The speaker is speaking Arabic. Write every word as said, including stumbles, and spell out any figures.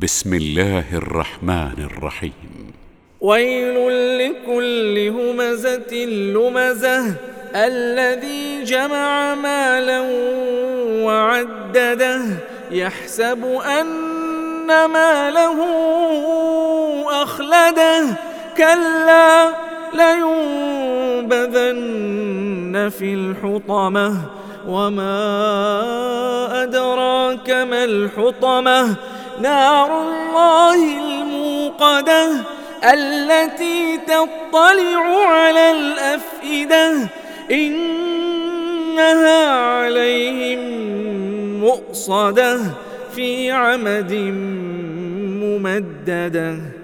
بسم الله الرحمن الرحيم. ويل لكل همزة لمزة الذي جمع مالا وعدده يحسب أن ماله أخلده كلا لينبذن في الحطمة وما أدراك ما الحطمة نار الله الموقدة التي تطلع على الأفئدة إنها عليهم مؤصدة في عمد ممددة.